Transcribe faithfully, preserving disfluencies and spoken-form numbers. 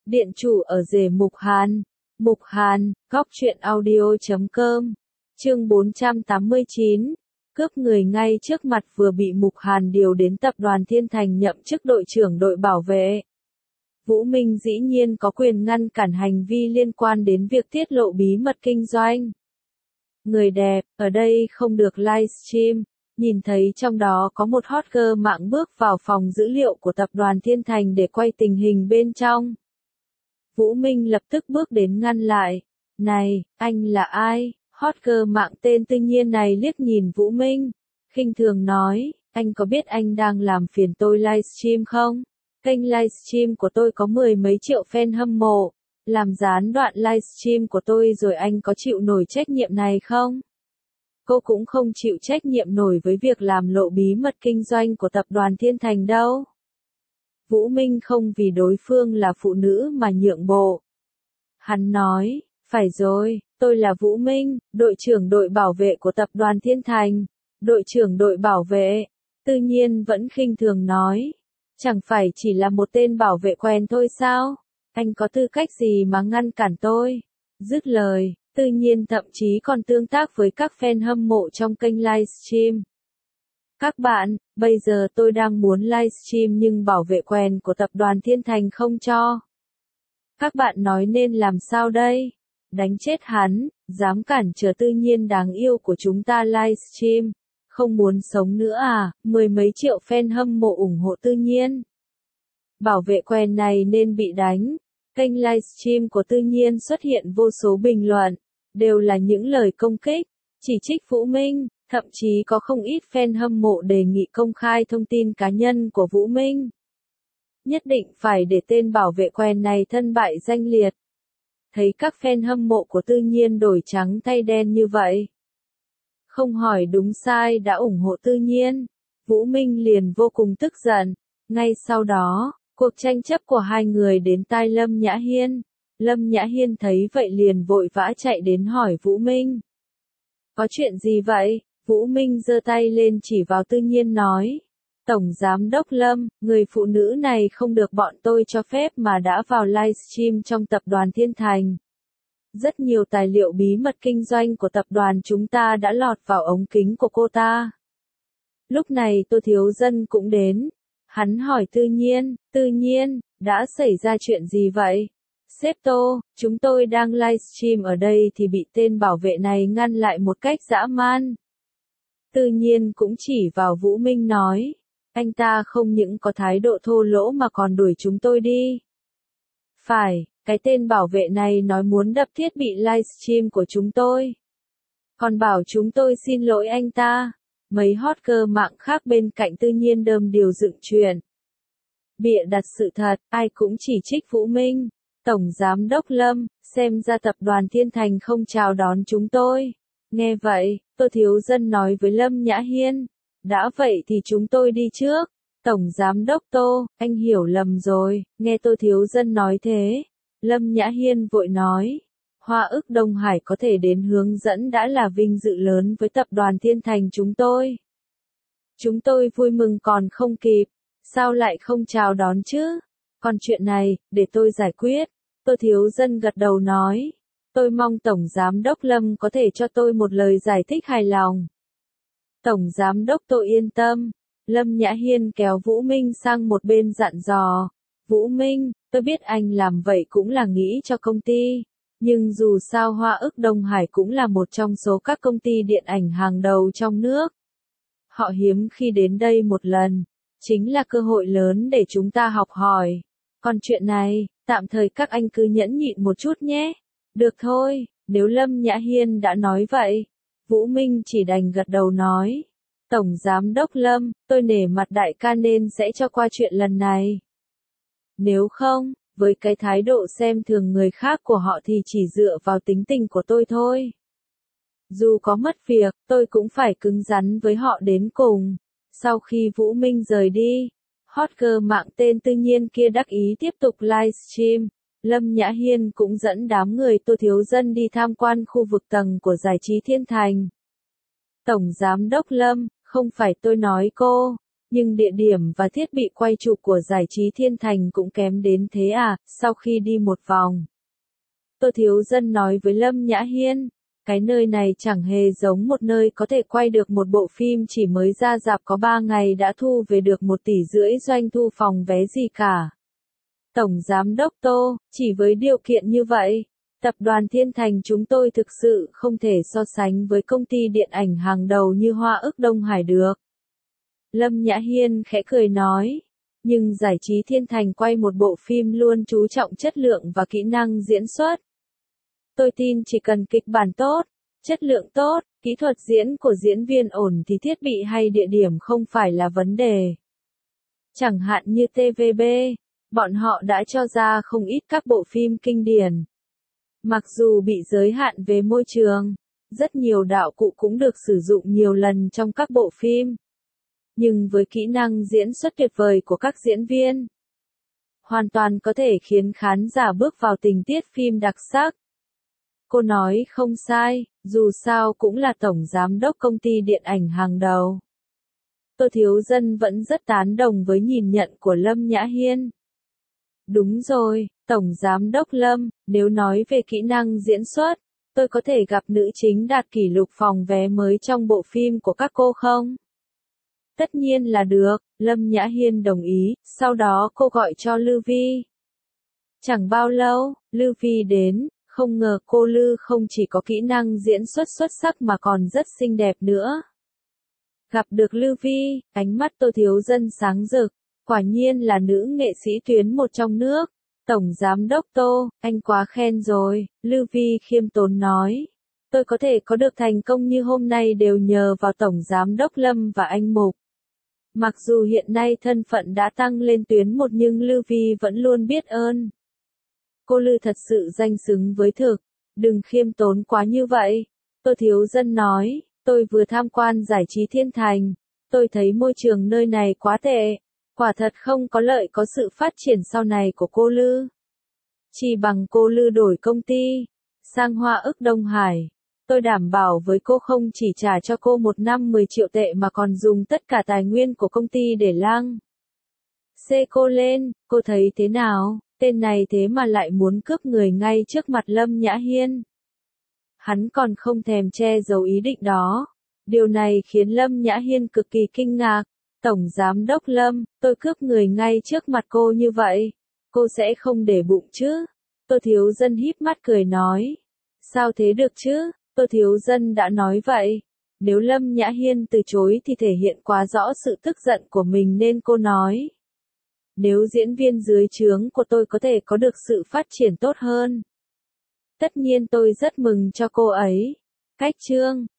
Điện chủ ở rể Mục Hàn. Mục Hàn, góc truyện audio.com. Chương bốn trăm tám mươi chín. Cướp người ngay trước mặt vừa bị Mục Hàn điều đến tập đoàn Thiên Thành nhậm chức đội trưởng đội bảo vệ. Vũ Minh dĩ nhiên có quyền ngăn cản hành vi liên quan đến việc tiết lộ bí mật kinh doanh. Người đẹp, ở đây không được livestream. Nhìn thấy trong đó có một hot girl mạng bước vào phòng dữ liệu của tập đoàn Thiên Thành để quay tình hình bên trong. Vũ Minh lập tức bước đến ngăn lại. Này, anh là ai? Hot girl mạng tên Tư Nhiên này liếc nhìn Vũ Minh, khinh thường nói, anh có biết anh đang làm phiền tôi livestream không? Kênh livestream của tôi có mười mấy triệu fan hâm mộ, làm gián đoạn livestream của tôi rồi anh có chịu nổi trách nhiệm này không? Cô cũng không chịu trách nhiệm nổi với việc làm lộ bí mật kinh doanh của tập đoàn Thiên Thành đâu. Vũ Minh không vì đối phương là phụ nữ mà nhượng bộ. Hắn nói, phải rồi, tôi là Vũ Minh, đội trưởng đội bảo vệ của tập đoàn Thiên Thành. Đội trưởng đội bảo vệ, Tự Nhiên vẫn khinh thường nói. Chẳng phải chỉ là một tên bảo vệ quen thôi sao? Anh có tư cách gì mà ngăn cản tôi? Dứt lời, Tự Nhiên thậm chí còn tương tác với các fan hâm mộ trong kênh livestream. Các bạn, bây giờ tôi đang muốn livestream nhưng bảo vệ quen của tập đoàn Thiên Thành không cho. Các bạn nói nên làm sao đây? Đánh chết hắn, dám cản trở Tự Nhiên đáng yêu của chúng ta livestream. Không muốn sống nữa à? Mười mấy triệu fan hâm mộ ủng hộ Tự Nhiên. Bảo vệ quen này nên bị đánh. Kênh livestream của Tự Nhiên xuất hiện vô số bình luận, đều là những lời công kích, chỉ trích Vũ Minh, thậm chí có không ít fan hâm mộ đề nghị công khai thông tin cá nhân của Vũ Minh. Nhất định phải để tên bảo vệ quen này thân bại danh liệt. Thấy các fan hâm mộ của Tự Nhiên đổi trắng thay đen như vậy, không hỏi đúng sai đã ủng hộ Tự Nhiên, Vũ Minh liền vô cùng tức giận. Ngay sau đó, cuộc tranh chấp của hai người đến tai Lâm Nhã Hiên. Lâm Nhã Hiên thấy vậy liền vội vã chạy đến hỏi Vũ Minh. Có chuyện gì vậy? Vũ Minh giơ tay lên chỉ vào Tự Nhiên nói. Tổng Giám đốc Lâm, người phụ nữ này không được bọn tôi cho phép mà đã vào livestream trong tập đoàn Thiên Thành. Rất nhiều tài liệu bí mật kinh doanh của tập đoàn chúng ta đã lọt vào ống kính của cô ta. Lúc này Tô Thiếu Dân cũng đến. Hắn hỏi Tự Nhiên, Tự Nhiên, đã xảy ra chuyện gì vậy? Sếp Tô, chúng tôi đang livestream ở đây thì bị tên bảo vệ này ngăn lại một cách dã man. Tự Nhiên cũng chỉ vào Vũ Minh nói, anh ta không những có thái độ thô lỗ mà còn đuổi chúng tôi đi. Phải, cái tên bảo vệ này nói muốn đập thiết bị livestream của chúng tôi. Còn bảo chúng tôi xin lỗi anh ta. Mấy hot girl mạng khác bên cạnh Tự Nhiên đơm điều dựng chuyện. Bịa đặt sự thật, ai cũng chỉ trích Vũ Minh. Tổng Giám đốc Lâm, xem ra tập đoàn Thiên Thành không chào đón chúng tôi. Nghe vậy, Tô Thiếu Dân nói với Lâm Nhã Hiên. Đã vậy thì chúng tôi đi trước. Tổng Giám đốc Tô, anh hiểu lầm rồi. Nghe Tô Thiếu Dân nói thế, Lâm Nhã Hiên vội nói. Hoa ức Đông Hải có thể đến hướng dẫn đã là vinh dự lớn với tập đoàn Thiên Thành chúng tôi. Chúng tôi vui mừng còn không kịp. Sao lại không chào đón chứ? Còn chuyện này, để tôi giải quyết. Tô Thiếu Dân gật đầu nói. Tôi mong Tổng Giám đốc Lâm có thể cho tôi một lời giải thích hài lòng. Tổng Giám đốc Tô yên tâm. Lâm Nhã Hiên kéo Vũ Minh sang một bên dặn dò. Vũ Minh, tôi biết anh làm vậy cũng là nghĩ cho công ty. Nhưng dù sao Hoa ức Đông Hải cũng là một trong số các công ty điện ảnh hàng đầu trong nước. Họ hiếm khi đến đây một lần. Chính là cơ hội lớn để chúng ta học hỏi. Còn chuyện này, tạm thời các anh cứ nhẫn nhịn một chút nhé. Được thôi, nếu Lâm Nhã Hiên đã nói vậy. Vũ Minh chỉ đành gật đầu nói. Tổng Giám đốc Lâm, tôi nể mặt đại ca nên sẽ cho qua chuyện lần này. Nếu không, với cái thái độ xem thường người khác của họ thì chỉ dựa vào tính tình của tôi thôi. Dù có mất việc, tôi cũng phải cứng rắn với họ đến cùng. Sau khi Vũ Minh rời đi, hot girl mạng tên Tự Nhiên kia đắc ý tiếp tục livestream. Lâm Nhã Hiên cũng dẫn đám người Tô Thiếu Dân đi tham quan khu vực tầng của giải trí Thiên Thành. Tổng Giám đốc Lâm, không phải tôi nói cô, Nhưng địa điểm và thiết bị quay chụp của Giải trí Thiên Thành cũng kém đến thế à? Sau khi đi một vòng, Tô Thiếu Dân nói với Lâm Nhã Hiên, cái nơi này chẳng hề giống một nơi có thể quay được một bộ phim chỉ mới ra rạp có ba ngày đã thu về được một tỷ rưỡi doanh thu phòng vé gì cả. Tổng Giám đốc Tô, chỉ với điều kiện như vậy, Tập đoàn Thiên Thành chúng tôi thực sự không thể so sánh với công ty điện ảnh hàng đầu như Hoa ức Đông Hải được. Lâm Nhã Hiên khẽ cười nói, nhưng Giải trí Thiên Thành quay một bộ phim luôn chú trọng chất lượng và kỹ năng diễn xuất. Tôi tin chỉ cần kịch bản tốt, chất lượng tốt, kỹ thuật diễn của diễn viên ổn thì thiết bị hay địa điểm không phải là vấn đề. Chẳng hạn như tê vê bê, bọn họ đã cho ra không ít các bộ phim kinh điển. Mặc dù bị giới hạn về môi trường, rất nhiều đạo cụ cũng được sử dụng nhiều lần trong các bộ phim. Nhưng với kỹ năng diễn xuất tuyệt vời của các diễn viên, hoàn toàn có thể khiến khán giả bước vào tình tiết phim đặc sắc. Cô nói không sai, dù sao cũng là tổng giám đốc công ty điện ảnh hàng đầu. Tô Thiếu Dân vẫn rất tán đồng với nhìn nhận của Lâm Nhã Hiên. Đúng rồi, Tổng Giám đốc Lâm, nếu nói về kỹ năng diễn xuất, tôi có thể gặp nữ chính đạt kỷ lục phòng vé mới trong bộ phim của các cô không? Tất nhiên là được, Lâm Nhã Hiên đồng ý, sau đó cô gọi cho Lư Vi. Chẳng bao lâu, Lư Vi đến, không ngờ cô Lư không chỉ có kỹ năng diễn xuất xuất sắc mà còn rất xinh đẹp nữa. Gặp được Lư Vi, ánh mắt Tô Thiếu Dân sáng rực, quả nhiên là nữ nghệ sĩ tuyến một trong nước. Tổng Giám đốc Tô, anh quá khen rồi, Lư Vi khiêm tốn nói. Tôi có thể có được thành công như hôm nay đều nhờ vào Tổng Giám đốc Lâm và anh Mục. Mặc dù hiện nay thân phận đã tăng lên tuyến một nhưng Lư Vi vẫn luôn biết ơn. Cô Lư thật sự danh xứng với thực, đừng khiêm tốn quá như vậy. Tô Thiếu Dân nói, tôi vừa tham quan Giải trí Thiên Thành, tôi thấy môi trường nơi này quá tệ, quả thật không có lợi có sự phát triển sau này của cô Lư. Chỉ bằng cô Lư đổi công ty, sang Hoa ức Đông Hải, tôi đảm bảo với cô không chỉ trả cho cô một năm mười triệu tệ mà còn dùng tất cả tài nguyên của công ty để lăng xê cô lên, cô thấy thế nào? Tên này thế mà lại muốn cướp người ngay trước mặt Lâm Nhã Hiên. Hắn còn không thèm che giấu ý định đó. Điều này khiến Lâm Nhã Hiên cực kỳ kinh ngạc. Tổng Giám đốc Lâm, tôi cướp người ngay trước mặt cô như vậy. Cô sẽ không để bụng chứ? Tô Thiếu Dân híp mắt cười nói. Sao thế được chứ? Tô Thiếu Dân đã nói vậy. Nếu Lâm Nhã Hiên từ chối thì thể hiện quá rõ sự tức giận của mình nên cô nói. Nếu diễn viên dưới trướng của tôi có thể có được sự phát triển tốt hơn, tất nhiên tôi rất mừng cho cô ấy. Cách chương